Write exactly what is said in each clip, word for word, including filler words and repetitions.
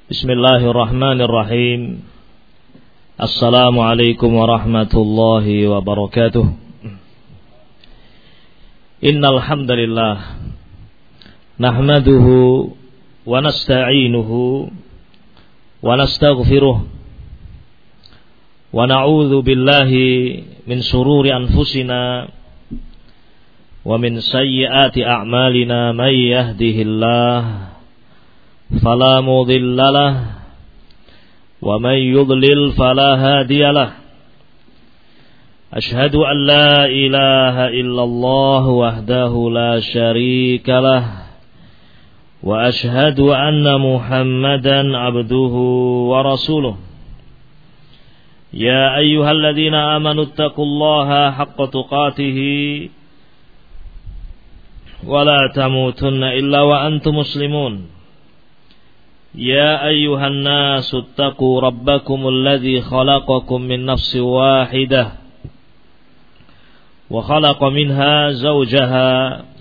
Bismillahirrahmanirrahim. Assalamualaikum warahmatullahi wabarakatuh. Innal hamdalillah nahmaduhu wa nasta'inuhu wa nastaghfiruh wa na'udzu billahi min shururi anfusina wa min sayyiati a'malina may yahdihillahu فلا مضل له ومن يضلل فلا هادي له أشهد أن لا إله إلا الله وحده لا شريك له وأشهد أن محمدا عبده ورسوله يا أيها الذين آمنوا اتقوا الله حق تقاته ولا تموتن إلا وأنتم مسلمون يا أيها الناس اتقوا ربكم الذي خلقكم من نفس واحدة وخلق منها زوجها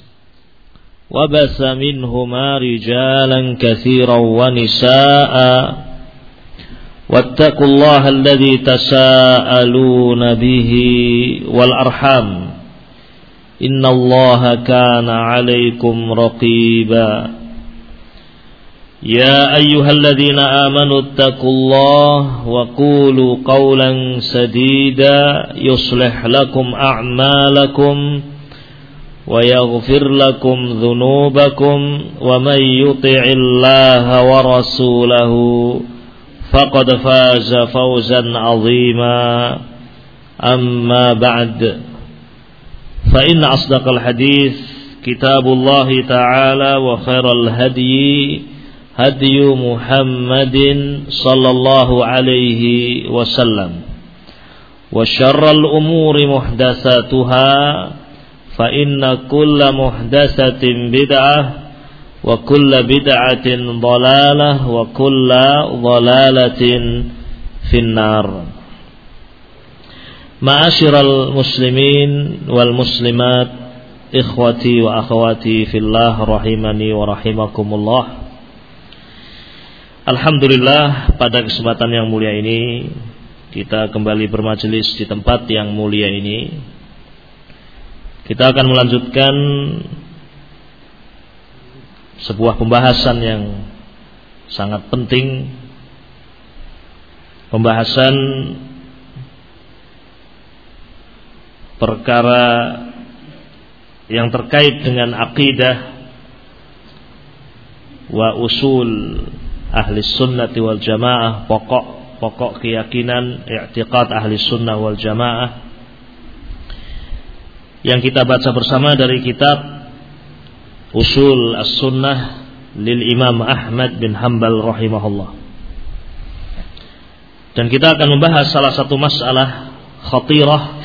وبث منهما رجالا كثيرا ونساء واتقوا الله الذي تساءلون به والأرحام إن الله كان عليكم رقيبا يا أيها الذين آمنوا اتقوا الله وقولوا قولا سديدا يصلح لكم أعمالكم ويغفر لكم ذنوبكم ومن يطع الله ورسوله فقد فاز فوزا عظيما أما بعد فإن أصدق الحديث كتاب الله تعالى وخير الهدي هدي محمد صلى الله عليه وسلم وشر الأمور محدثاتها فإن كل محدثة بدعة وكل بدعة ضلالة وكل ضلالة في النار. معاشر المسلمين والمسلمات إخوتي وأخواتي في الله رحمني ورحمكم الله. Alhamdulillah, pada kesempatan yang mulia ini kita kembali bermajelis di tempat yang mulia ini. Kita akan melanjutkan sebuah pembahasan yang sangat penting, pembahasan perkara yang terkait dengan akidah wa usul ahli sunnati wal jamaah, pokok-pokok keyakinan i'tiqad ahli sunnah wal jamaah yang kita baca bersama dari kitab Usul as-Sunnah lil Imam Ahmad bin Hanbal rahimahullah. Dan kita akan membahas salah satu masalah khatirah,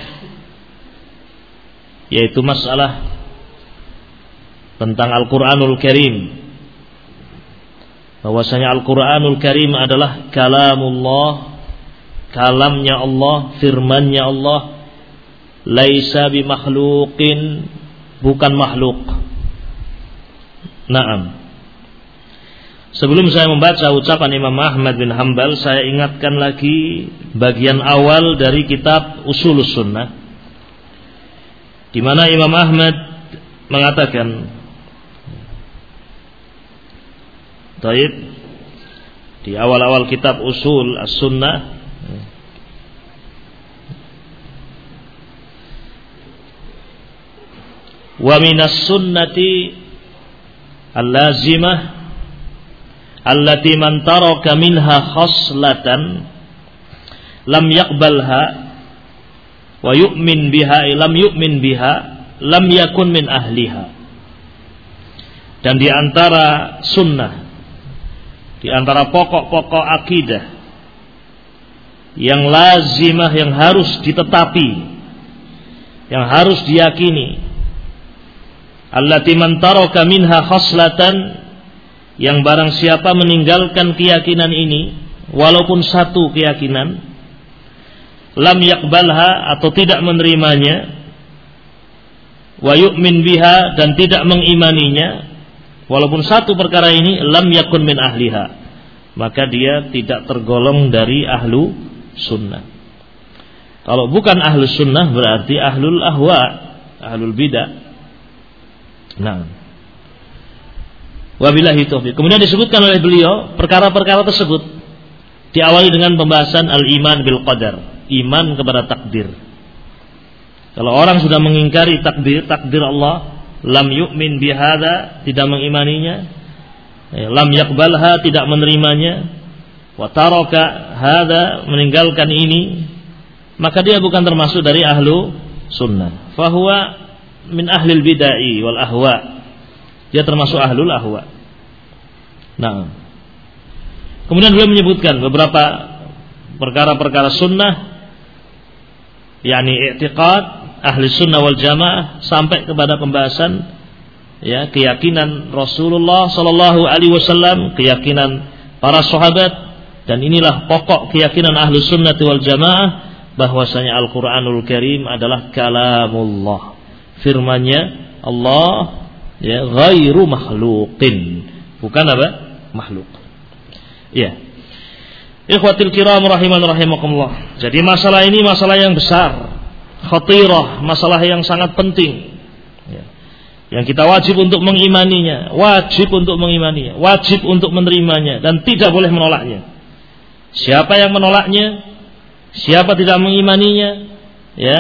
yaitu masalah tentang Al-Qur'anul Karim, bahwasanya Al-Qur'anul Karim adalah kalamullah, kalamnya Allah, firmannya Allah, laisa bimakhluqin, bukan makhluk. Naam. Sebelum saya membaca ucapan Imam Ahmad bin Hanbal, saya ingatkan lagi bagian awal dari kitab Ushulus Sunnah, di mana Imam Ahmad mengatakan, Taib, di awal-awal kitab Usul as-Sunnah, wa minas sunnati al-lazimah allati man taraka minha khaslatan lam yaqbalha wa yu'min biha lam yu'min biha lam yakun min ahliha. Dan di antara sunnah, di antara pokok-pokok akidah yang lazimah, yang harus ditetapi, yang harus diyakini, allati man taraka minha khaslatan, yang barang siapa meninggalkan keyakinan ini, walaupun satu keyakinan, lam yakbalha, atau tidak menerimanya, wa yu'min biha, dan tidak mengimaninya, walaupun satu perkara ini, lam yakun min ahliha, maka dia tidak tergolong dari ahlu sunnah. Kalau bukan ahlu sunnah berarti ahlul ahwa, ahlul bidah. Nah, wabillahi taufiq. Kemudian disebutkan oleh beliau perkara-perkara tersebut diawali dengan pembahasan al-iman bil qadar, iman kepada takdir. Kalau orang sudah mengingkari takdir, takdir Allah, lam yu'min bihadza, tidak mengimaninya, lam yaqbalha, tidak menerimanya, wa taraka hadza, meninggalkan ini, maka dia bukan termasuk dari ahlu sunnah. Fahuwa min ahlil bid'ah wal ahwa, dia termasuk ahlul ahwa. Nah, kemudian beliau menyebutkan beberapa perkara-perkara sunnah, yakni i'tiqad ahli sunnah wal jamaah, sampai kepada pembahasan ya keyakinan Rasulullah sallallahu alaihi wasallam, keyakinan para sahabat, dan inilah pokok keyakinan ahli sunnah wal jamaah, bahwasanya Al-Qur'anul Karim adalah kalamullah, firman-Nya Allah, ya, ghairu makhluqin, bukan apa? Makhluk. Ya. Ikhwatil kiram rahiman rahimakumullah. Jadi masalah ini masalah yang besar, khatirah, masalah yang sangat penting, ya, yang kita wajib untuk mengimaninya, wajib untuk mengimaninya, wajib untuk menerimanya, dan tidak boleh menolaknya. Siapa yang menolaknya, siapa tidak mengimaninya, ya,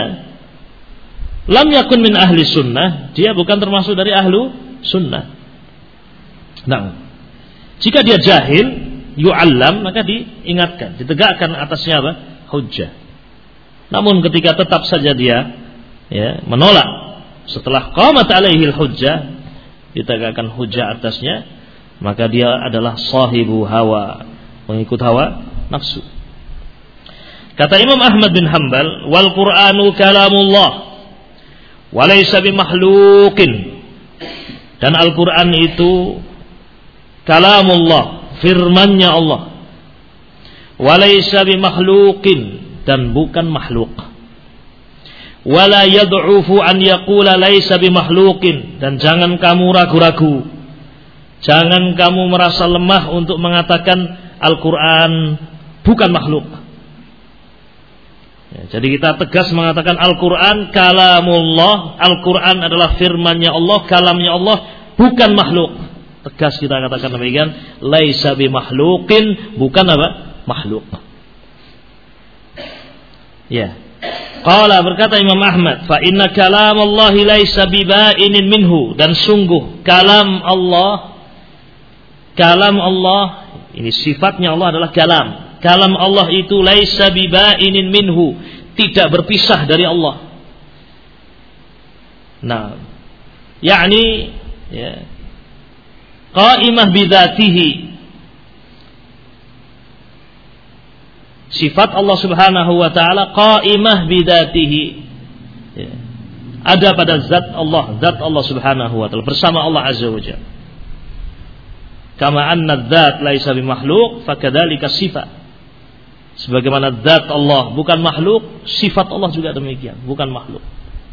lam yakun min ahli sunnah, dia bukan termasuk dari ahlu sunnah. Nah, jika dia jahil, yu'allam, maka diingatkan, ditegakkan atasnya apa? Hujjah. Namun ketika tetap saja dia ya menolak, setelah qamat alaihil hujjah, ditegakkan hujjah atasnya, maka dia adalah sahibu hawa, pengikut hawa nafsu. Kata Imam Ahmad bin Hanbal, wal Qur'anu kalamullah wa laysa bimakhluqin, dan Al-Qur'an itu kalamullah, firman-Nya Allah, wa laysa bimakhluqin, dan bukan makhluk. Wala yad'ufu an yaqula laysa bimakhluqin, dan jangan kamu ragu-ragu, jangan kamu merasa lemah untuk mengatakan Al-Qur'an bukan makhluk. Ya, jadi kita tegas mengatakan Al-Qur'an kalamullah, Al-Qur'an adalah firman-Nya Allah, kalamnya Allah, bukan makhluk. Tegas kita katakan demikian, laisa bimakhluqin, bukan apa? Makhluk. Ya. Qala, berkata Imam Ahmad, fa inna kalamallahi laisa biba'inin minhu, dan sungguh kalam Allah, kalam Allah, ini sifatnya Allah adalah kalam. Kalam Allah itu laisa biba'inin minhu, tidak berpisah dari Allah. Nah, yakni ya, qa'imah bidzatihi, sifat Allah Subhanahu wa taala qa'imah bidzatihi, ya, ada pada zat Allah, zat Allah Subhanahu wa taala, bersama Allah Azza wa Jalla. Kama anna dzat laisa bimakhluq, fakadzalika sifat. Sebagaimana zat Allah bukan makhluk, sifat Allah juga demikian, bukan makhluk.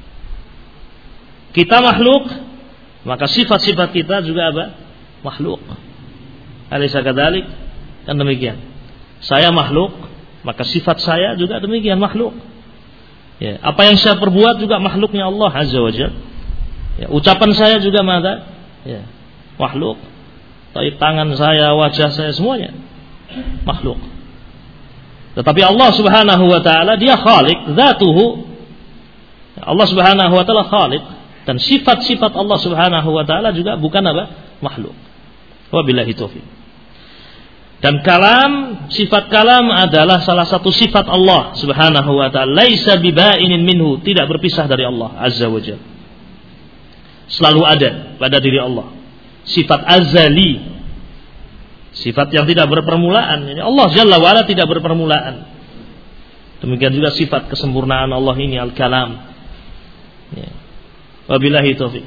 Kita makhluk, maka sifat-sifat kita juga apa? Makhluk. Alaysa kadzalik? Kan demikian. Saya makhluk, maka sifat saya juga demikian, makhluk. Ya, apa yang saya perbuat juga makhluknya Allah Azza wa Jalla. Ya, ucapan saya juga mata, ya, makhluk. Tapi tangan saya, wajah saya, semuanya makhluk. Tetapi Allah Subhanahu wa taala dia khaliq, zatuhu. Allah Subhanahu wa taala khaliq, dan sifat-sifat Allah Subhanahu wa taala juga bukan apa? Makhluk. Wabillahi taufiq. Dan kalam, sifat kalam adalah salah satu sifat Allah Subhanahu wa taala, laisa biba'inin minhu, tidak berpisah dari Allah Azza wa Jalla. Selalu ada pada diri Allah. Sifat azali, sifat yang tidak berpermulaan. Allah Jalla wa Ala tidak berpermulaan. Demikian juga sifat kesempurnaan Allah ini al-kalam. Ya. Wabillahi taufiq.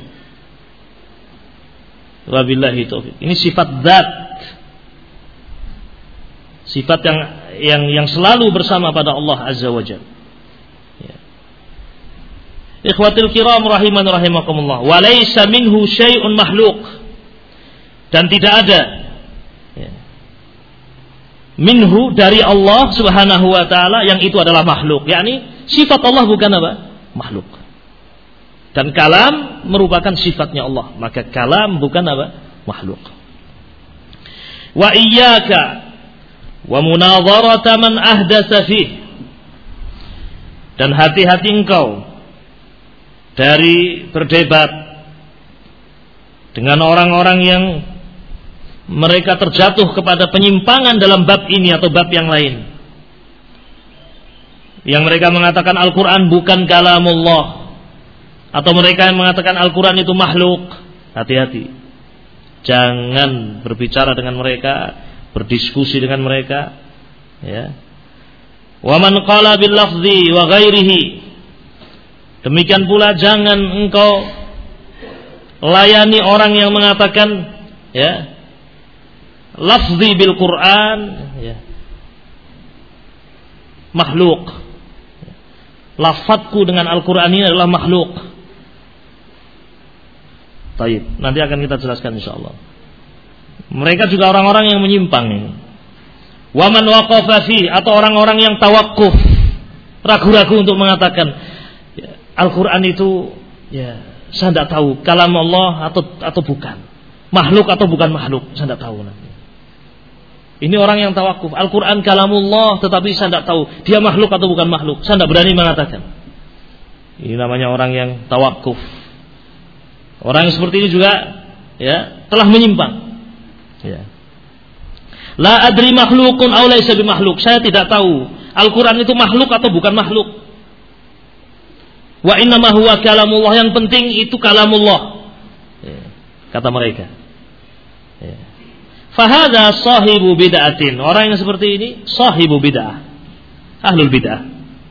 Wabillahi taufiq. Ini sifat zat, sifat yang yang yang selalu bersama pada Allah Azza wa Jalla. Ya. Ikhwatul kiram rahiman rahimakumullah. Wa laysa minhu syai'un makhluq, dan tidak ada ya, minhu dari Allah Subhanahu wa taala yang itu adalah makhluk, yakni sifat Allah bukan apa? Makhluk. Dan kalam merupakan sifatnya Allah, maka kalam bukan apa? Makhluk. Wa iyyaka wa munadharata man ahdatsa fih. Dan hati-hati engkau dari berdebat dengan orang-orang yang mereka terjatuh kepada penyimpangan dalam bab ini atau bab yang lain, yang mereka mengatakan Al-Quran bukan kalamullah, atau mereka yang mengatakan Al-Quran itu makhluk. Hati-hati, jangan berbicara dengan mereka, berdiskusi dengan mereka, ya. Wa man qala bil lafzi wa ghairihi. Demikian pula jangan engkau layani orang yang mengatakan, ya, lafzi bil Quran, ya, makhluk. Lafadzku dengan Al-Quran ini adalah makhluk. Taib, nanti akan kita jelaskan insyaallah. Mereka juga orang-orang yang menyimpang ini. Wa man waqafa fi, atau orang-orang yang tawakuf, ragu-ragu untuk mengatakan, ya, Al-Quran itu, ya, saya tidak tahu kalam Allah atau atau bukan, makhluk atau bukan makhluk, saya tidak tahu nanti. Ini orang yang tawakuf, Al-Quran kalamullah, tetapi saya tidak tahu dia makhluk atau bukan makhluk, saya tidak berani mengatakan. Ini namanya orang yang tawakuf. Orang yang seperti ini juga, ya, telah menyimpang. Ya. La adri makhlukun aw laysa bimakhluk. Saya tidak tahu Al-Quran itu makhluk atau bukan makhluk. Wa innama huwa kalamullah, yang penting itu kalamullah, ya, kata mereka. Ya. Fahadha sahibu bid'atin. Orang yang seperti ini sahibu bid'ah, ahlul bid'ah.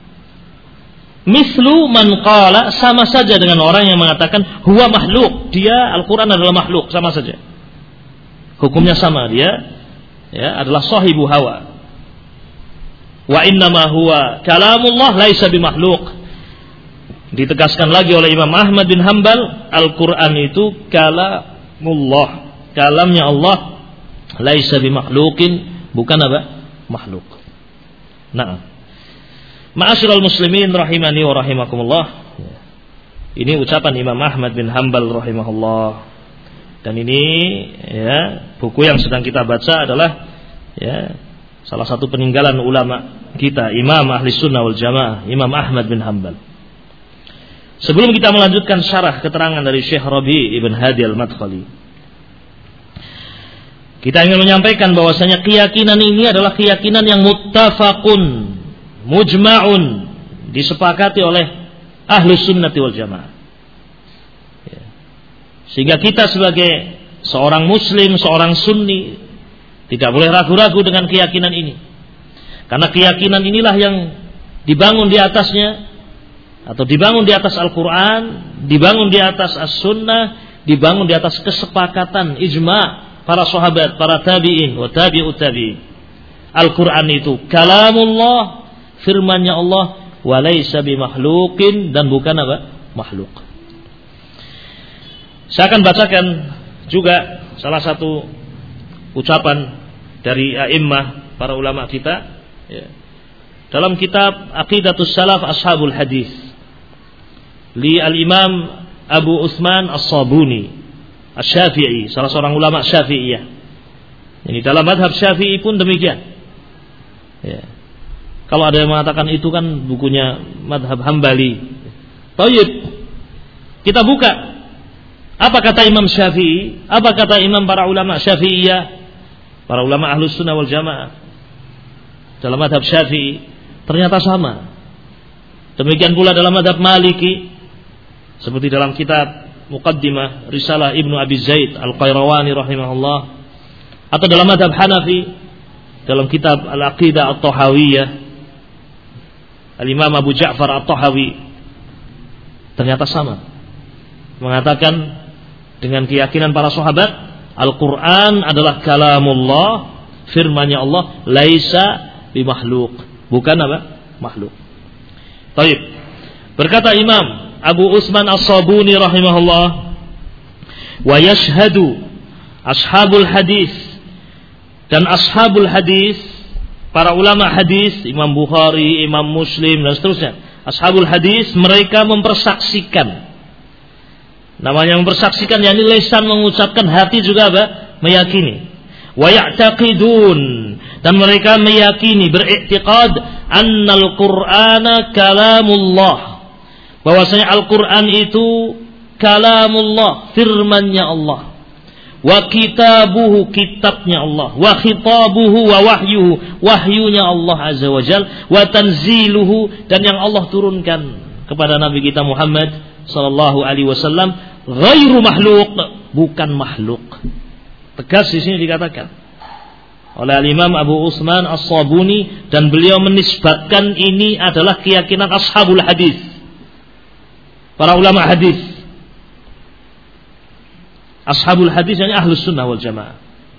Mislu man qala, sama saja dengan orang yang mengatakan huwa makhluk, dia Al-Quran adalah makhluk, sama saja. Hukumnya sama, dia, ya, adalah sahibu hawa. Wa innama huwa kalamullah laisa bimakhluk. Ditegaskan lagi oleh Imam Ahmad bin Hanbal, Al-Quran itu kalamullah, kalamnya Allah, laisa bimakhlukin, bukan apa? Makhluk. Nah, ma'asyiral muslimin rahimani wa rahimakumullah. Ini ucapan Imam Ahmad bin Hanbal rahimahullah. Dan ini, ya, buku yang sedang kita baca adalah, ya, salah satu peninggalan ulama kita, Imam Ahli Sunnah wal Jamaah, Imam Ahmad bin Hanbal. Sebelum kita melanjutkan syarah keterangan dari Syekh Rabi' Ibn Hadi Al-Madkhali, kita ingin menyampaikan bahwasanya keyakinan ini adalah keyakinan yang muttafaqun, mujma'un, disepakati oleh Ahlu Sunnati wal Jamaah. Sehingga kita sebagai seorang muslim, seorang sunni, tidak boleh ragu-ragu dengan keyakinan ini. Karena keyakinan inilah yang dibangun di atasnya, atau dibangun di atas Al-Quran, dibangun di atas As-Sunnah, dibangun di atas kesepakatan, ijma' para sahabat, para tabi'in, wa tabi'ut tabi'in. Al-Quran itu kalamullah, firmannya Allah, wa laysa bimakhluqin, dan bukan apa? Makhluk. Saya akan bacakan juga salah satu ucapan dari a'immah, para ulama kita, ya, dalam kitab Aqidatus Salaf Ashabul Hadis, li al-Imam Abu Utsman As-Sabuni Asy-Syafi'i, salah seorang ulama Syafi'iyah. Ini dalam mazhab Syafi'i pun demikian. Ya. Kalau ada yang mengatakan itu kan bukunya mazhab Hambali. Tayyib. Kita buka. Apa kata Imam Syafi'i? Apa kata Imam para ulama Syafi'iyah? Para ulama Ahlus Sunnah wal Jamaah dalam mazhab Syafi'i ternyata sama. Demikian pula dalam mazhab Maliki, seperti dalam kitab Muqaddimah Risalah Ibnu Abi Zaid Al-Qayrawani rahimahullah, atau dalam mazhab Hanafi dalam kitab Al-Aqidah At-Tahawiyah Al-Imam Abu Ja'far At-Tahawi, ternyata sama, mengatakan dengan keyakinan para sahabat, Al-Quran adalah kalamullah, firmannya Allah, laisa bimakhluk, bukan apa? Makhluk. Baik. Berkata Imam Abu Utsman As-Sabuni rahimahullah, wa yashhadu ashabul hadis, dan ashabul hadis, para ulama hadis, Imam Bukhari, Imam Muslim dan seterusnya, ashabul hadis, mereka mempersaksikan. Namanya mempersaksikan, yakni lisan mengucapkan, hati juga apa? Meyakini. Wa ya'taqidun, dan mereka meyakini, beriktiqad annal Qur'ana kalamullah, bahwasanya Al-Qur'an itu kalamullah, firman-Nya Allah. Wa kitabuhu, kitabnya Allah. Wa khitabuhu wa wahyuhu, wahyunya Allah azza wa jal. Wa tanziluhu, dan yang Allah turunkan kepada Nabi kita Muhammad sallallahu alaihi wasallam, ghairu makhluk, bukan makhluk. Tegas di sini dikatakan oleh Al-Imam Abu Utsman As-Sabuni, dan beliau menisbatkan ini adalah keyakinan ashabul hadis, para ulama hadis. Ashabul hadis yang ahlus sunnah wal jamaah.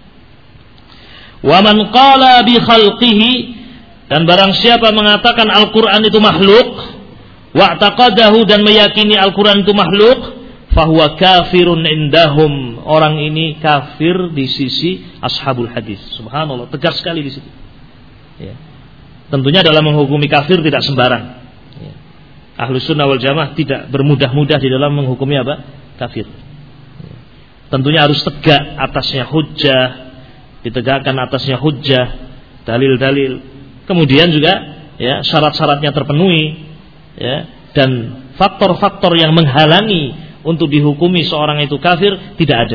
Wa man qala bi khalqihi, dan barang siapa mengatakan Al-Quran itu makhluk, wa taqadahu, dan meyakini Al-Quran itu makhluk, fahuwa kafirun indahum, orang ini kafir di sisi ashabul hadis. Subhanallah, tegas sekali di situ. Ya. Tentunya dalam menghukumi kafir tidak sembarang. Ya. Ahlus sunnah wal jamaah tidak bermudah-mudah di dalam menghukumi apa? Kafir. Tentunya harus tegak atasnya hujjah, ditegakkan atasnya hujjah, dalil-dalil. Kemudian juga ya syarat-syaratnya terpenuhi, ya, dan faktor-faktor yang menghalangi untuk dihukumi seorang itu kafir tidak ada.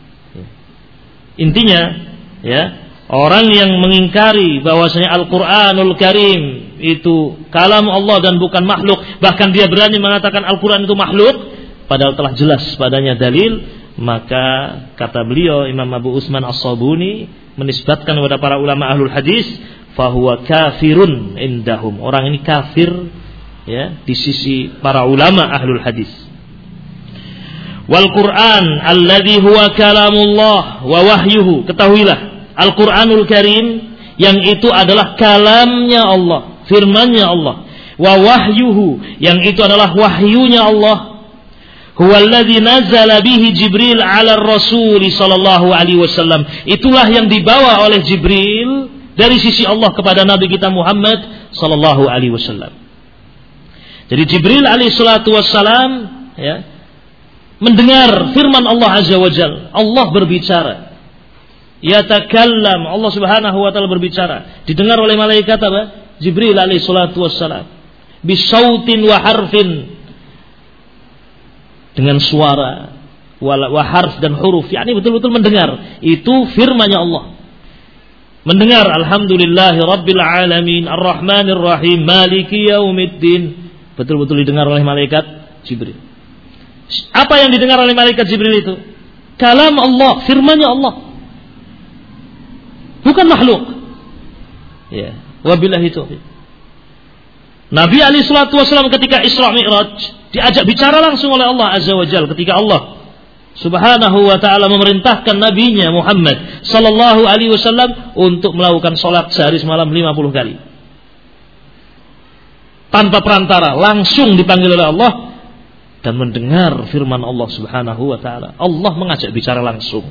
Intinya, ya, orang yang mengingkari bahwasanya Al-Qur'anul Karim itu kalam Allah dan bukan makhluk, bahkan dia berani mengatakan Al-Qur'an itu makhluk, padahal telah jelas padanya dalil, maka kata beliau Imam Abu Utsman As-Sabuni menisbatkan kepada para ulama ahlul hadis, fahuwa kafirun indahum, orang ini kafir ya di sisi para ulama ahlul hadis. Wal Qur'an alladzi huwa kalamullah wa wahyuhu, ketahuilah Al-Qur'anul Karim yang itu adalah kalamnya Allah, firman-Nya Allah, wa wahyuhu, yang itu adalah wahyunya Allah. Huwallazi nazala bihi Jibril 'ala Rasul sallallahu alaihi wasallam. Itulah yang dibawa oleh Jibril dari sisi Allah kepada Nabi kita Muhammad sallallahu alaihi wasallam. Jadi Jibril alaihi salatu wasallam ya mendengar firman Allah azza wajalla. Allah berbicara. Yatakallam, Allah Subhanahu wa taala berbicara. Didengar oleh malaikat apa? Jibril alaihi salatu wasallam. Bisautin wa harfin, dengan suara, wa harf dan huruf, yakni betul-betul mendengar. Itu firman-Nya Allah. Mendengar, alhamdulillahi rabbil alamin, arrahmanir rahim, maliki yaumiddin. Betul-betul didengar oleh malaikat Jibril. Apa yang didengar oleh malaikat Jibril itu? Kalam Allah, firman-Nya Allah, bukan makhluk. Ya, wabillahi taufiq. Nabi alaihi salatu wasallam ketika Isra Mi'raj diajak bicara langsung oleh Allah azza wa jalla, ketika Allah Subhanahu wa ta'ala memerintahkan nabinya Muhammad sallallahu alaihi wasallam untuk melakukan salat sehari semalam lima puluh kali. Tanpa perantara, langsung dipanggil oleh Allah dan mendengar firman Allah Subhanahu wa ta'ala. Allah mengajak bicara langsung.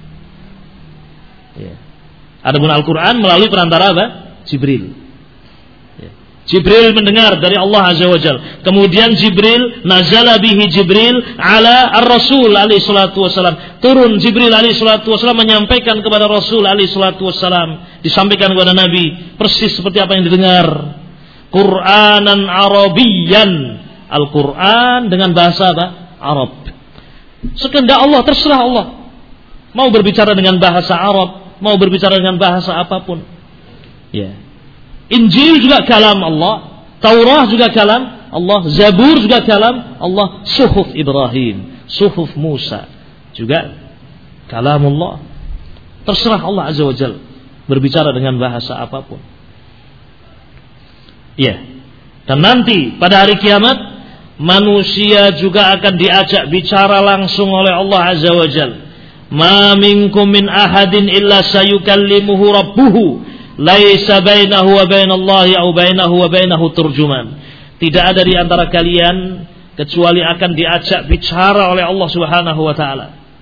Ya. Adapun Al-Qur'an melalui perantara apa? Jibril. Jibril mendengar dari Allah azza wa jalla. Kemudian Jibril nazala bihi Jibril ala ar-Rasul alaihi salatu wasalam. Turun Jibril alaihi salatu wasalam menyampaikan kepada Rasul alaihi salatu wasalam, disampaikan kepada Nabi persis seperti apa yang didengar. Qur'anan Arabiyyan, Al-Qur'an dengan bahasa apa? Arab. Sekehendak Allah, terserah Allah. Mau berbicara dengan bahasa Arab, mau berbicara dengan bahasa apapun. Ya. Injil juga kalam Allah, Taurah juga kalam Allah, Zabur juga kalam Allah, Suhuf Ibrahim, Suhuf Musa juga kalam Allah. Terserah Allah azza wa jalla berbicara dengan bahasa apapun. Ya. Dan nanti pada hari kiamat manusia juga akan diajak bicara langsung oleh Allah azza wa jalla. Ma minkum min ahadin illa sayukallimuhu rabbuhu, laisa bainahu wa bainallahi au bainahu wa bainahu turjuman. Tidak ada di antara kalian kecuali akan diajak bicara oleh Allah Subhanahu wa taala.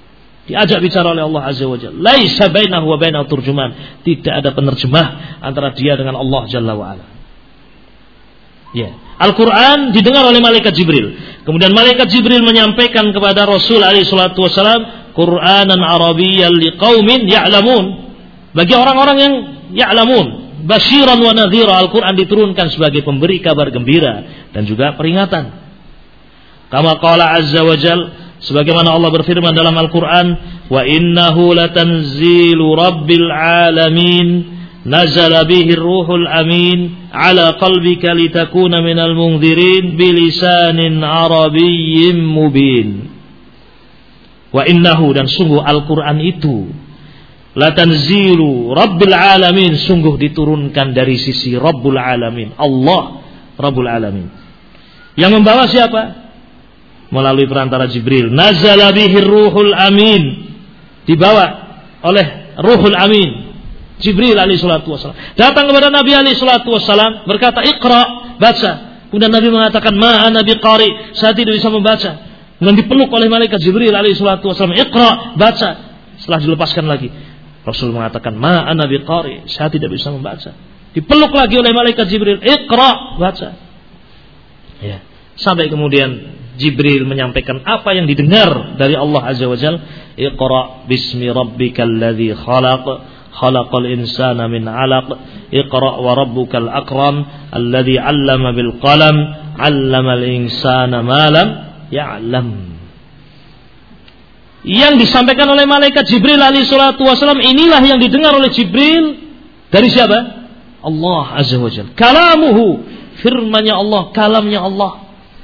diajak bicara oleh Allah Azza wa Jalla. Laisa bainahu wa bainahu turjuman. Tidak ada penerjemah antara dia dengan Allah Jalla wa Ala. Ya. Al-Quran didengar oleh malaikat Jibril. Kemudian malaikat Jibril menyampaikan kepada Rasul alaihi salatu wassalam, Qur'anan Arabiyyan liqaumin ya'lamun. Bagi orang-orang yang ya'lamun, basyiran wa nadhira. Al-Quran diturunkan sebagai pemberi kabar gembira dan juga peringatan. Kama qala azza wa jal, sebagaimana Allah berfirman dalam Al-Quran, wa innahu latanzilu rabbil alamin, nazala bihi ruhul amin ala qalbika litakuna minal munzirin bilisanin arabiyyin mubin. Wa innahu, dan sungguh Al-Quran itu, latanzilu rabbil alamin, sungguh diturunkan dari sisi Rabbul alamin, Allah Rabbul alamin. Yang membawa siapa? Melalui perantara Jibril. Nazala bihi ruhul amin, dibawa oleh ruhul amin, Jibril alaihi salatu wassalam. Datang kepada Nabi alaihi salatu wassalam, berkata, Iqra, baca. Kemudian Nabi mengatakan, ma ana biqari, saya tidak bisa membaca. Kemudian dipeluk oleh malaikat Jibril alaihi salatu wassalam, Iqra, baca. Setelah dilepaskan lagi, Rasul mengatakan, ma ana biqari, saya tidak bisa membaca. Dipeluk lagi oleh malaikat Jibril, Iqra, baca. Ya. Sampai kemudian Jibril menyampaikan apa yang didengar dari Allah Azza wa Jalla. Iqra bismi rabbikal ladzi khalaq, khalaqal insana min 'alaq, Iqra wa rabbukal akram, alladzi 'allama bil qalam, 'allamal insana ma lam ya'lam. Yang disampaikan oleh malaikat Jibril alaihi salatu wasallam, inilah yang didengar oleh Jibril dari siapa? Allah Azza wa Jalla. Kalamuhu, firman-Nya Allah, kalamnya Allah.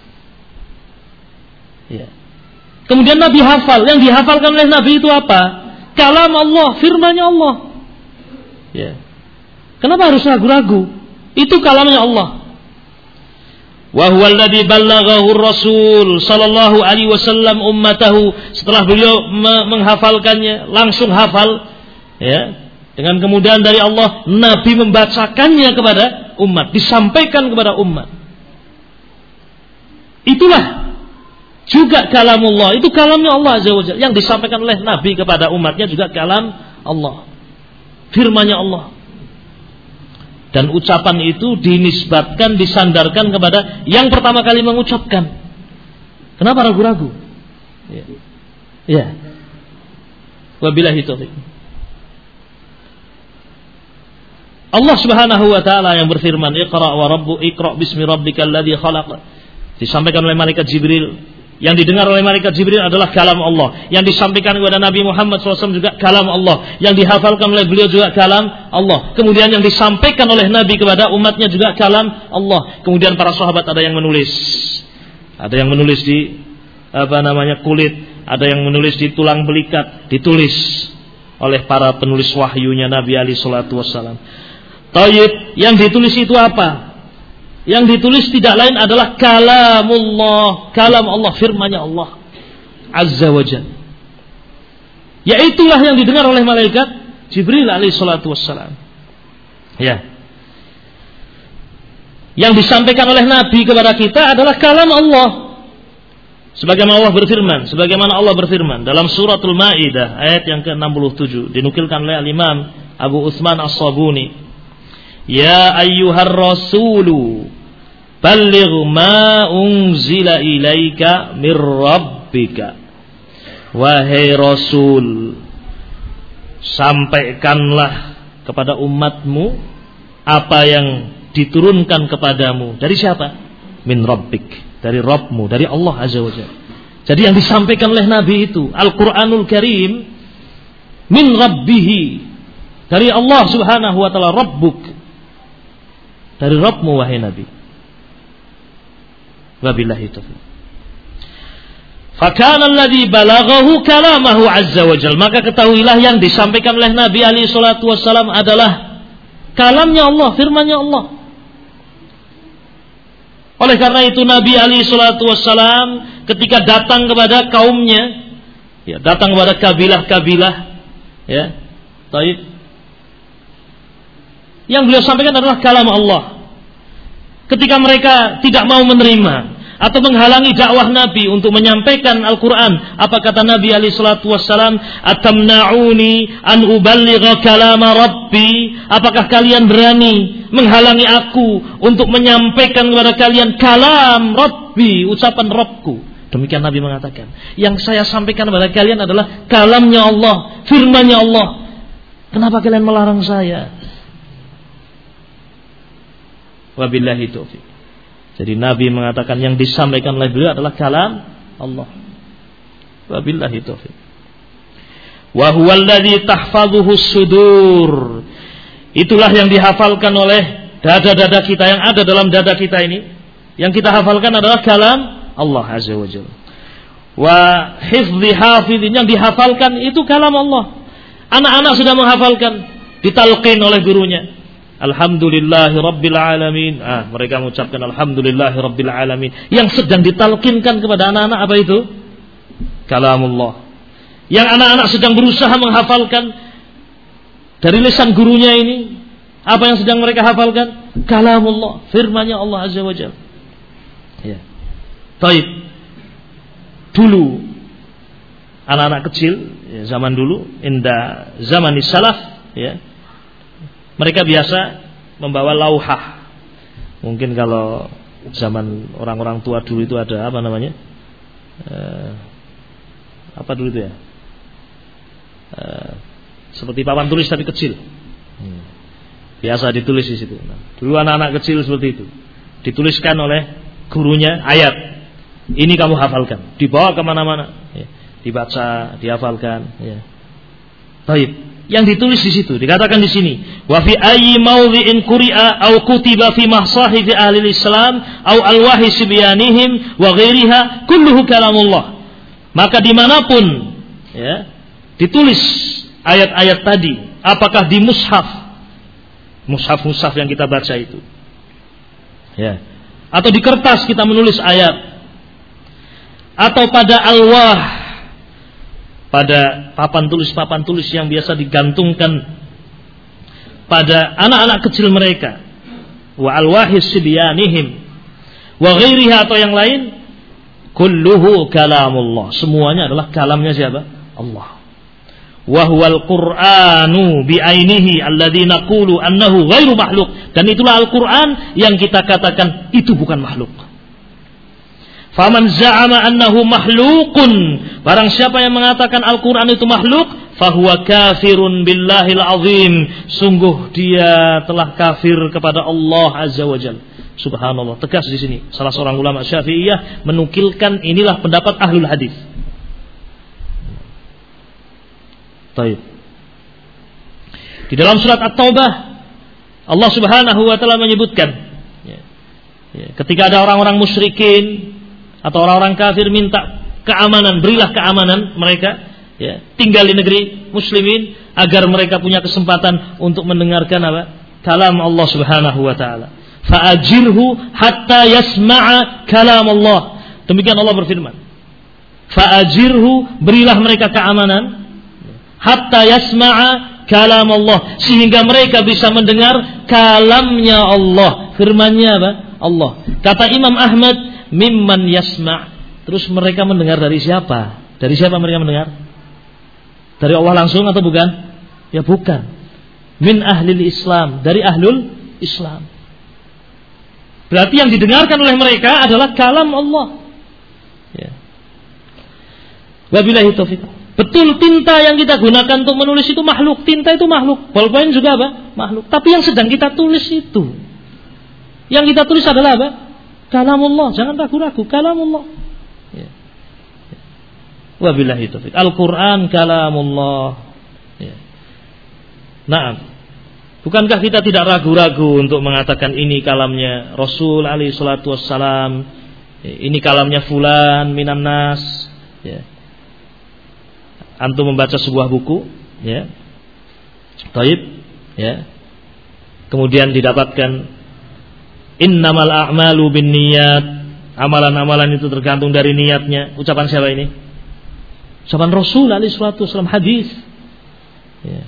Ya. Kemudian Nabi hafal. Yang dihafalkan oleh Nabi itu apa? Kalam Allah, firman-Nya Allah. Ya. Kenapa harus ragu-ragu? Itu kalamnya Allah. Wa huwa alladhi ballaghahu Rasul sallallahu alaihi wasallam ummatahu. Setelah beliau menghafalkannya, langsung hafal, ya. Dengan kemudahan dari Allah, Nabi membacakannya kepada umat, disampaikan kepada umat. Itulah juga kalamullah, itu kalamnya Allah Azza wa Jalla, yang disampaikan oleh Nabi kepada umatnya juga kalam Allah, firman-Nya Allah. Dan ucapan itu dinisbatkan, disandarkan kepada yang pertama kali mengucapkan. Kenapa ragu-ragu? Ya. Ya. Wabillahi taufiq. Allah Subhanahu wa taala yang berfirman, Iqra wa rabbu Iqra bismi rabbikal ladzi khalaq. Disampaikan oleh malaikat Jibril. Yang didengar oleh malaikat Jibril adalah kalam Allah. Yang disampaikan kepada Nabi Muhammad shallallahu alaihi wasallam juga kalam Allah. Yang dihafalkan oleh beliau juga kalam Allah. Kemudian yang disampaikan oleh Nabi kepada umatnya juga kalam Allah. Kemudian para sahabat ada yang menulis. Ada yang menulis di apa namanya kulit. Ada yang menulis di tulang belikat. Ditulis oleh para penulis wahyunya Nabi alaihi salatu wassalam. Tayyib, yang ditulis itu apa? Yang ditulis tidak lain adalah kalamullah, kalam Allah, firman-Nya Allah Azza wa Jalla. Yaitulah yang didengar oleh malaikat Jibril alaihi salatu wassalam. Ya. Yang disampaikan oleh Nabi kepada kita adalah kalam Allah. Sebagaimana Allah berfirman, sebagaimana Allah berfirman dalam suratul Maidah ayat yang ke enam puluh tujuh, dinukilkan oleh Al-Imam Abu Utsman As-Sabuni. Ya ayyuhar rasulu balligh ma unzila ilaika mir rabbika. Wahai Rasul, sampaikanlah kepada umatmu apa yang diturunkan kepadamu. Dari siapa? Min rabbik, dari Rabbmu, dari Allah Azza wa Jalla. Jadi yang disampaikan oleh Nabi itu Al-Quranul Karim min rabbihi, dari Allah Subhanahu wa ta'ala, Rabbuk, dari Rabbmu wahai Nabi. Wabillahi taufiq. Fakana alladhi balaghahu kalamahu azza wa jalla. Maka ketahuilah yang disampaikan oleh Nabi alaihi salatu wassalam adalah kalamnya Allah, firman-Nya Allah. Oleh karena itu Nabi alaihi salatu wassalam ketika datang kepada kaumnya, ya, datang kepada kabilah-kabilah, ya, taib, yang beliau sampaikan adalah kalam Allah. Ketika mereka tidak mau menerima, atau menghalangi dakwah Nabi untuk menyampaikan Al-Quran. Apa kata Nabi alaihi salatu wassalam? Atamna'uni an uballigha kalama Rabbi. Apakah kalian berani menghalangi aku untuk menyampaikan kepada kalian kalam Rabbi, ucapan Rabbku? Demikian Nabi mengatakan, yang saya sampaikan kepada kalian adalah kalamnya Allah, firman-Nya Allah. Kenapa kalian melarang saya? Wabillahi taufiq. Jadi Nabi mengatakan yang disampaikan oleh beliau adalah kalam Allah. Wabillahi taufiq. Wa huwal ladzi tahfazuhu sudur. Itulah yang dihafalkan oleh dada-dada kita, yang ada dalam dada kita ini. Yang kita hafalkan adalah kalam Allah azza wajalla. Wa hifdzi hafidhin, yang dihafalkan itu kalam Allah. Anak-anak sudah menghafalkan, ditalqin oleh gurunya. Alhamdulillahi Rabbil Alamin. Ah, mereka mengucapkan Alhamdulillahi Rabbil Alamin. Yang sedang ditalkinkan kepada anak-anak apa itu? Kalamullah. Yang anak-anak sedang berusaha menghafalkan dari lisan gurunya ini, apa yang sedang mereka hafalkan? Kalamullah, firman-Nya Allah Azza wa Jalla. Ya. Baik. Dulu anak-anak kecil, ya, zaman dulu, inda zaman salaf, ya, mereka biasa membawa lauhah. Mungkin kalau zaman orang-orang tua dulu itu ada apa namanya? Eh, apa dulu itu ya? Eh, seperti papan tulis tapi kecil. Hmm. Biasa ditulis di situ. Nah, dulu anak-anak kecil seperti itu. Dituliskan oleh gurunya ayat. Ini kamu hafalkan. Dibawa kemana-mana. Ya. Dibaca, dihafalkan. Ya. Baik. Yang ditulis di situ dikatakan di sini, wa fi ayyi mawdhi'in quri'a aw kutiba fi mahsahif ahli Islam aw alwahi sibyanihim wa ghairiha kulluhu kalamullah. Maka dimanapun, ya, ditulis ayat-ayat tadi, apakah di mushaf, mushaf-mushaf yang kita baca itu, ya, atau di kertas kita menulis ayat, atau pada alwah, pada papan tulis-papan tulis yang biasa digantungkan pada anak-anak kecil mereka, wa alwahis sibyanihim wa ghairiha, atau yang lain, kulluhu kalamullah, semuanya adalah kalamnya siapa? Allah. Wa huwal qur'anu bi'ainihi alladzi naqulu annahu ghairu makhluk, dan itulah Al-Qur'an yang kita katakan itu bukan makhluk. Faman za'ama annahu makhluqun, barang siapa yang mengatakan Al-Quran itu makhluk, fahuwa kafirun billahil azim, sungguh dia telah kafir kepada Allah azza wa jalla. Subhanallah, tegas di sini salah seorang ulama Syafi'iyah menukilkan inilah pendapat ahlul hadis. Baik. Di dalam surat At-Taubah Allah Subhanahu wa taala menyebutkan, ya, ya, ketika ada orang-orang musyrikin atau orang-orang kafir minta keamanan, berilah keamanan mereka, ya, tinggal di negeri muslimin agar mereka punya kesempatan untuk mendengarkan apa? Kalam Allah Subhanahu wa taala. Fa'ajirhu hatta yasma'a kalam Allah. Demikian Allah berfirman. Fa'ajirhu, berilah mereka keamanan hatta yasma'a kalam Allah, sehingga mereka bisa mendengar kalamnya Allah, firman-Nya apa? Allah. Kata Imam Ahmad, mimman yasma'. Terus mereka mendengar dari siapa? Dari siapa mereka mendengar? Dari Allah langsung atau bukan? Ya bukan. Min ahlil Islam, dari ahlul Islam. Berarti yang didengarkan oleh mereka adalah kalam Allah. Ya. Wabillahi taufiq. Betul, tinta yang kita gunakan untuk menulis itu makhluk. Tinta itu makhluk. Bolpen juga apa? Makhluk. Tapi yang sedang kita tulis itu, yang kita tulis adalah apa? Kalamullah, jangan ragu-ragu, kalamullah. Ya. Wabillahi taufiq. Al-Quran kalamullah. Ya. Naam. Bukankah kita tidak ragu-ragu untuk mengatakan ini kalamnya Rasul alaihi salatu wassalam, ini kalamnya fulan minan nas, ya. Antum membaca sebuah buku, ya. Taib, ya. Kemudian didapatkan innamal a'malu binniyat, amalan-amalan itu tergantung dari niatnya. Ucapan siapa ini? Ucapan Rasul alaihi salatu wasallam, hadis. Ya.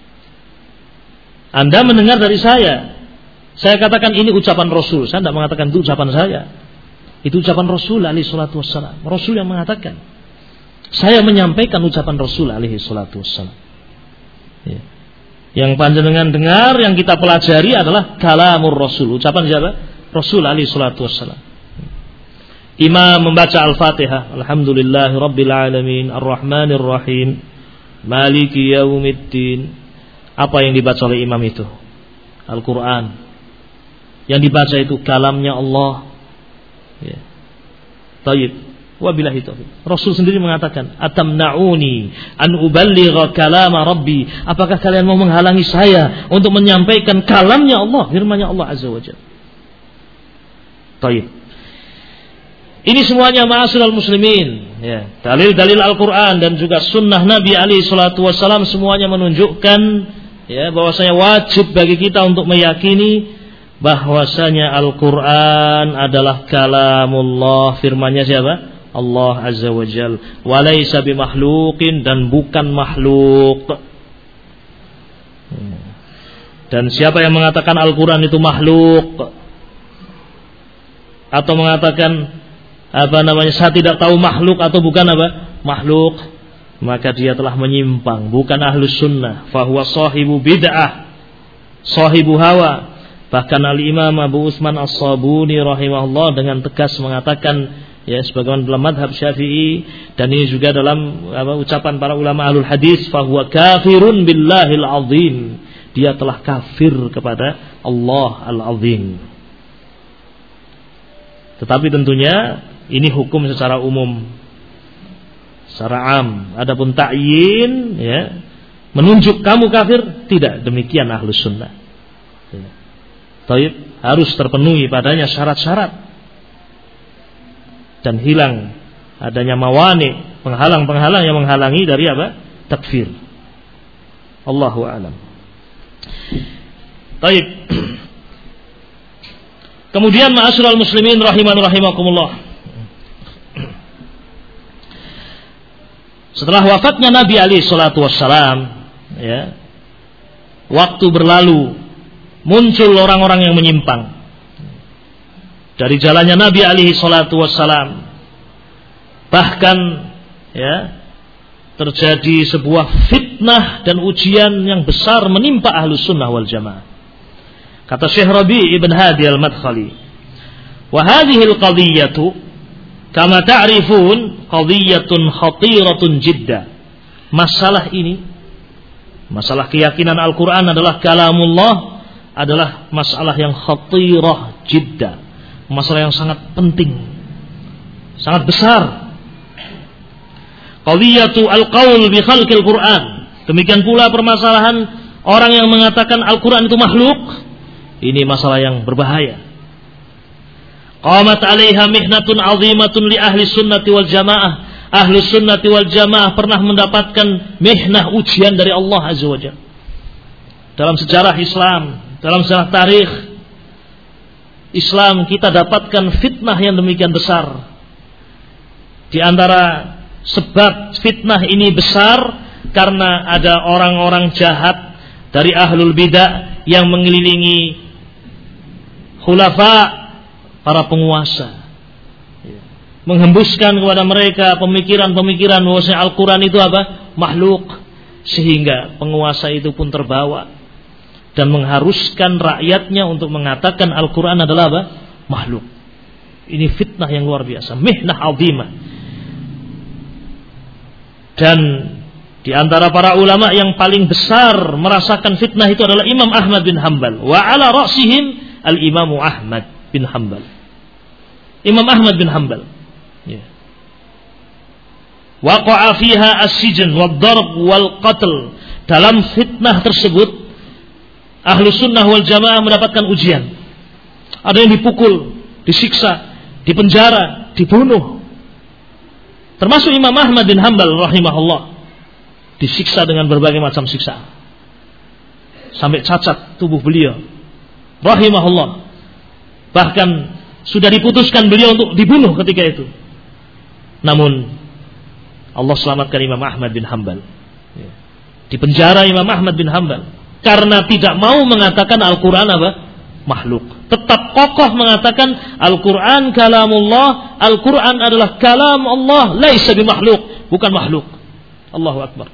Anda mendengar dari saya, saya katakan ini ucapan Rasul, saya tidak mengatakan itu ucapan saya. Itu ucapan Rasul alaihi salatu wassalam. Rasul yang mengatakan, saya menyampaikan ucapan Rasul alaihi salatu wassalam. Ya. Yang panjenengan dengar, yang kita pelajari adalah kalamur Rasul. Ucapan siapa? Rasul alaihi salatu wassalam. Imam membaca Al-Fatihah, Alhamdulillahi Rabbil Alamin, Ar-Rahmanir Rahim, Maliki Yaumiddin. Apa yang dibaca oleh imam itu? Al-Quran. Yang dibaca itu kalamnya Allah. Ya. Taib. Wabillahi taufiq. Rasul sendiri mengatakan, "Atamna'uni an uballigha kalama Rabbi?" Apakah kalian mau menghalangi saya untuk menyampaikan kalamnya Allah, firman-Nya Allah Azza wa Jalla? Taib. Ini semuanya ma'asyiral muslimin, ya. Dalil-dalil Al-Qur'an dan juga sunnah Nabi alaihi salatu wasallam semuanya menunjukkan, ya, bahwasanya wajib bagi kita untuk meyakini bahwasanya Al-Quran adalah kalamullah, firman-Nya siapa? Allah Azza wa Jal. Walaysa bimakhluqin, dan bukan makhluk. Dan siapa yang mengatakan Al-Quran itu makhluk, atau mengatakan apa namanya, saya tidak tahu makhluk atau bukan apa makhluk, maka dia telah menyimpang, bukan ahlus sunnah. Fahuwa sahibu bid'ah, sahibu hawa. Bahkan Al-Imam Abu Utsman As-Sabuni rahimahullah dengan tegas mengatakan, ya, sebagaimana dalam madhab Syafi'i, dan ini juga dalam apa, ucapan para ulama ahlul hadis, fahuwa kafirun billahil azim, dia telah kafir kepada Allah al-azim. Tetapi tentunya ini hukum secara umum, secara am. Adapun ta'yin, ya, menunjuk kamu kafir, tidak demikian ahlus sunnah. Ya. Taib, harus terpenuhi padanya syarat-syarat dan hilang adanya mawani, penghalang-penghalang yang menghalangi dari apa? Takfir. Allahu a'lam. Taib. Kemudian ma'asyiral muslimin rahiman rahimakumullah. Setelah wafatnya Nabi alaihi salatu wassalam, ya, waktu berlalu, muncul orang-orang yang menyimpang dari jalannya Nabi alaihi salatu wassalam. Bahkan, ya, terjadi sebuah fitnah dan ujian yang besar menimpa ahlus sunnah wal jamaah. Kata Syekh Rabi' ibn Hadi al-Madkhali, wa hadhihi al-qadhiyyatu kama ta'rifun qadhiyyatun khatiratun jidda. Masalah ini, masalah keyakinan Al-Quran adalah kalamullah, adalah masalah yang khatirah jidda, masalah yang sangat penting, sangat besar. Qadhiyatu al-qaul bi khalqil Quran. Demikian pula permasalahan orang yang mengatakan Al-Quran itu makhluk. Ini masalah yang berbahaya. Qamat 'alaiha mihnatun 'azimatun li ahli sunnati wal jamaah. Ahli sunnati wal jamaah pernah mendapatkan mihnah, ujian dari Allah Azza wa Jalla. Dalam sejarah Islam, dalam sejarah tarikh Islam, kita dapatkan fitnah yang demikian besar. Di antara sebab fitnah ini besar karena ada orang-orang jahat dari ahlul bidah yang mengelilingi khulafa, para penguasa, menghembuskan kepada mereka pemikiran-pemikiran bahwasanya Al-Quran itu apa? Makhluk. Sehingga penguasa itu pun terbawa dan mengharuskan rakyatnya untuk mengatakan Al-Quran adalah apa? Makhluk. Ini fitnah yang luar biasa, mihnah azimah. Dan di antara para ulama yang paling besar merasakan fitnah itu adalah Imam Ahmad bin Hanbal. Wa ala ra'sihim al-Imam Ahmad bin Hanbal. Imam Ahmad bin Hanbal. Ya. Waqa'a fiha as-sijn wad-darb wal-qatl. Dalam fitnah tersebut ahlu sunnah wal jamaah mendapatkan ujian. Ada yang dipukul, disiksa, dipenjara, dibunuh. Termasuk Imam Ahmad bin Hanbal rahimahullah, disiksa dengan berbagai macam siksa sampai cacat tubuh beliau rahimahullah. Bahkan sudah diputuskan beliau untuk dibunuh ketika itu. Namun Allah selamatkan Imam Ahmad bin Hanbal. Di penjara Imam Ahmad bin Hanbal karena tidak mau mengatakan Al-Quran apa? makhluk. Tetap kokoh mengatakan Al-Quran kalamullah, Al-Quran adalah kalam Allah, laisa bimakhluk, bukan makhluk. Allahu Akbar.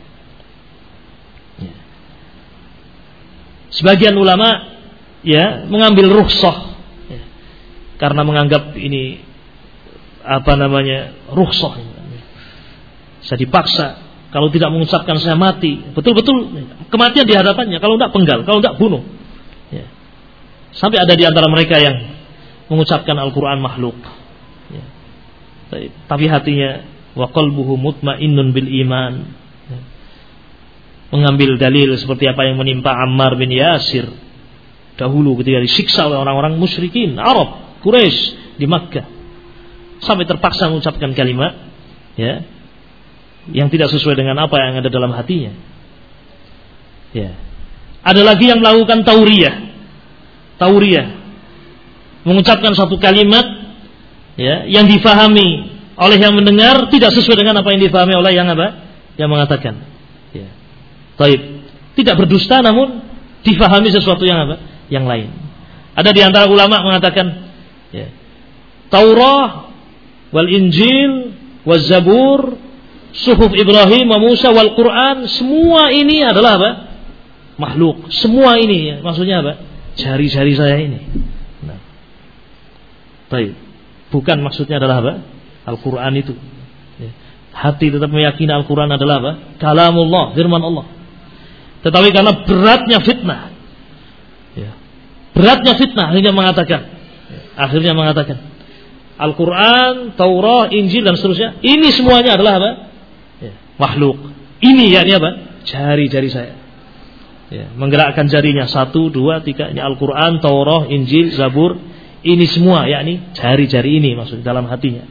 Sebagian ulama ya mengambil rukhsah ya, karena menganggap ini apa namanya rukhsah, saya dipaksa, kalau tidak mengucapkan saya mati. Betul-betul kematian di hadapannya, kalau tidak penggal, kalau tidak bunuh ya. Sampai ada di antara mereka yang mengucapkan Al-Quran makhluk ya. Tapi hatinya wa qalbuhu mutmainnun bil iman ya. Mengambil dalil seperti apa yang menimpa Ammar bin Yasir dahulu ketika disiksa oleh orang-orang musyrikin Arab Quraisy di Makkah, sampai terpaksa mengucapkan kalimat ya yang tidak sesuai dengan apa yang ada dalam hatinya ya. Ada lagi yang melakukan tauriyah tauriyah mengucapkan satu kalimat ya yang difahami oleh yang mendengar tidak sesuai dengan apa yang difahami oleh yang apa yang mengatakan ya. Baik, tidak berdusta namun difahami sesuatu yang apa? Yang lain. Ada di antara ulama mengatakan ya, Taurah wal Injil wal Zabur, Suhuf Ibrahim wa Musa wal Quran, semua ini adalah apa? Makhluk. Semua ini ya, maksudnya apa? Jari-jari saya ini. Nah. Baik. Bukan maksudnya adalah apa? Al-Quran itu ya. Hati tetap meyakini Al-Quran adalah apa? Kalamullah, firman Allah. Tetapi karena beratnya fitnah ya, beratnya fitnah akhirnya mengatakan ya, akhirnya mengatakan Al-Quran, Taurah, Injil dan seterusnya ini semuanya adalah apa? Ya, makhluk. Ini yakni apa? Jari-jari saya ya, menggerakkan jarinya satu, dua, tiga, ini Al-Quran, Taurah, Injil, Zabur, ini semua yakni jari-jari ini maksud dalam hatinya.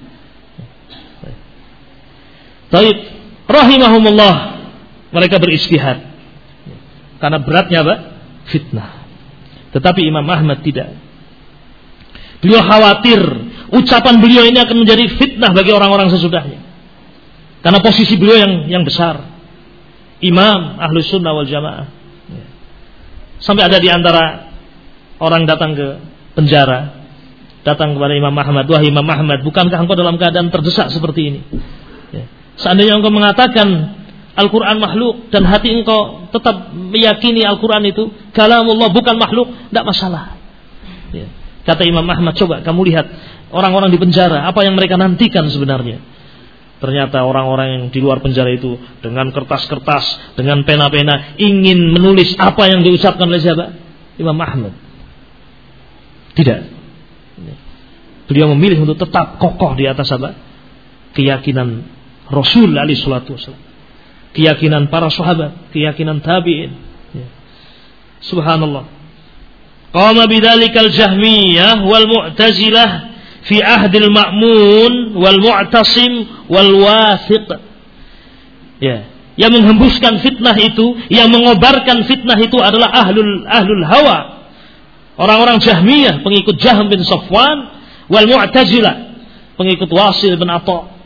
Baik, rahimahumullah, mereka beristihad karena beratnya apa? Fitnah. Tetapi Imam Ahmad tidak. Beliau khawatir ucapan beliau ini akan menjadi fitnah bagi orang-orang sesudahnya. Karena posisi beliau yang yang besar, Imam Ahlus Sunnah wal Jamaah. Sampai ada di antara orang datang ke penjara, datang kepada Imam Ahmad, wahai Imam Ahmad, bukankah engkau dalam keadaan terdesak seperti ini? Seandainya engkau mengatakan Al-Quran makhluk dan hati engkau tetap meyakini Al-Quran itu kalamullah bukan makhluk, tidak masalah ya. Kata Imam Ahmad, coba kamu lihat orang-orang di penjara, apa yang mereka nantikan sebenarnya. Ternyata orang-orang yang di luar penjara itu dengan kertas-kertas, dengan pena-pena ingin menulis apa yang diucapkan oleh siapa? Imam Ahmad. Tidak, beliau memilih untuk tetap kokoh di atas apa? Keyakinan Rasul alaihi salatu wasallam, keyakinan para sahabat, keyakinan tabi'in ya. Subhanallah. Qama bidzalikal Jahmiyah wal Mu'tazilah fi ahdil Ma'mun wal Mu'tasim wal Wathiq ya. Yang menghembuskan fitnah itu, yang mengobarkan fitnah itu adalah ahlul ahlul hawa, orang-orang Jahmiyah, pengikut Jahm bin Safwan, wal Mu'tazilah, pengikut Wasil bin Atha,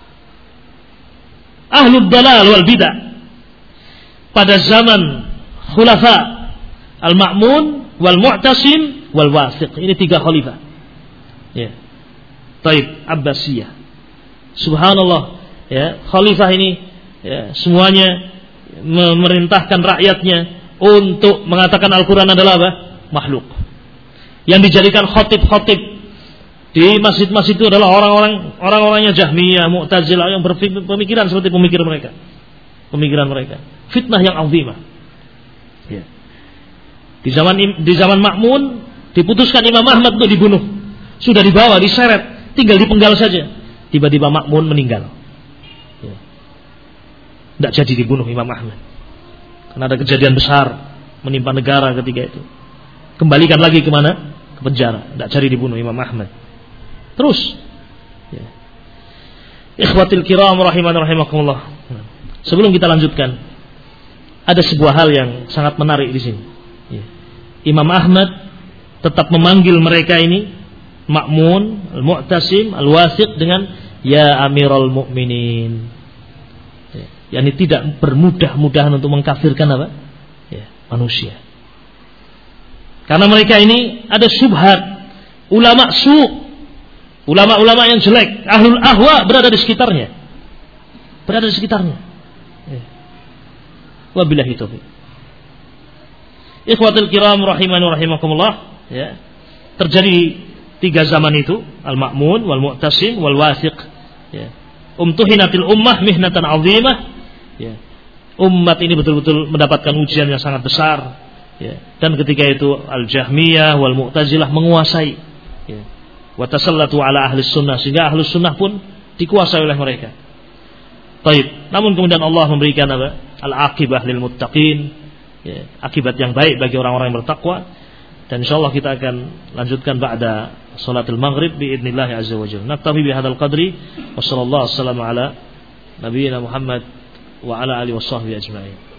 ahlul dalal wal bidah pada zaman khulafa al-Ma'mun wal Mu'tasim wal Wathiq. Ini tiga khalifah ya. Taib Abbasiyah. Subhanallah ya, khalifah ini ya, semuanya memerintahkan rakyatnya untuk mengatakan Al-Quran adalah apa? Makhluk. Yang dijadikan khatib-khatib di masjid-masjid itu adalah orang-orang orang-orangnya Jahmiyah, Mu'tazilah yang berpemikiran seperti pemikiran mereka. Pemikiran mereka. Fitnah yang azimah. Ya. Di zaman di zaman Ma'mun diputuskan Imam Ahmad untuk dibunuh. Sudah dibawa, diseret, tinggal dipenggal saja. Tiba-tiba Ma'mun meninggal. Ya. Tidak jadi dibunuh Imam Ahmad. Karena ada kejadian besar menimpa negara ketika itu. Kembalikan lagi ke mana? Ke penjara. Tidak jadi dibunuh Imam Ahmad. Terus ya. Ikhwatil kiram rahiman rahimakumullah. Sebelum kita lanjutkan, ada sebuah hal yang sangat menarik di sini ya. Imam Ahmad tetap memanggil mereka ini Ma'mun, Al-Mu'tasim, Al-Wathiq dengan ya Amirul Mukminin ya. Yani tidak bermudah-mudahan untuk mengkafirkan apa? Ya, manusia. Karena mereka ini ada syubhat, ulama su, ulama-ulama yang jelek, ahlul ahwa berada di sekitarnya. Berada di sekitarnya. Ya. Wabillahi taufiq. Ikhwatul kiram rahimani wa rahimakumullah, ya. Terjadi tiga zaman itu, al-ma'mun wal mu'tasim wal wathiq, ya. Umtuhinatil ummah mihnatan 'azimah, ya. Umat ini betul-betul mendapatkan ujian yang sangat besar. Ya. Dan ketika itu Al-Jahmiyah wal Mu'tazilah menguasai, ya. Wa tasallatu ala ahli sunnah, sehingga ahli sunnah pun dikuasai oleh mereka. Taib. Namun kemudian Allah memberikan apa? Al-aqibah lil muttaqin, ya. Akibat yang baik bagi orang-orang yang bertakwa. Dan insyaallah kita akan lanjutkan ba'da salatul maghrib biidznillah azza wa jalla. Naktafi bihadzal qadri wa sallallahu alaihi wasallam ala nabiyyina Muhammad wa ala alihi washabbihi ajma'in.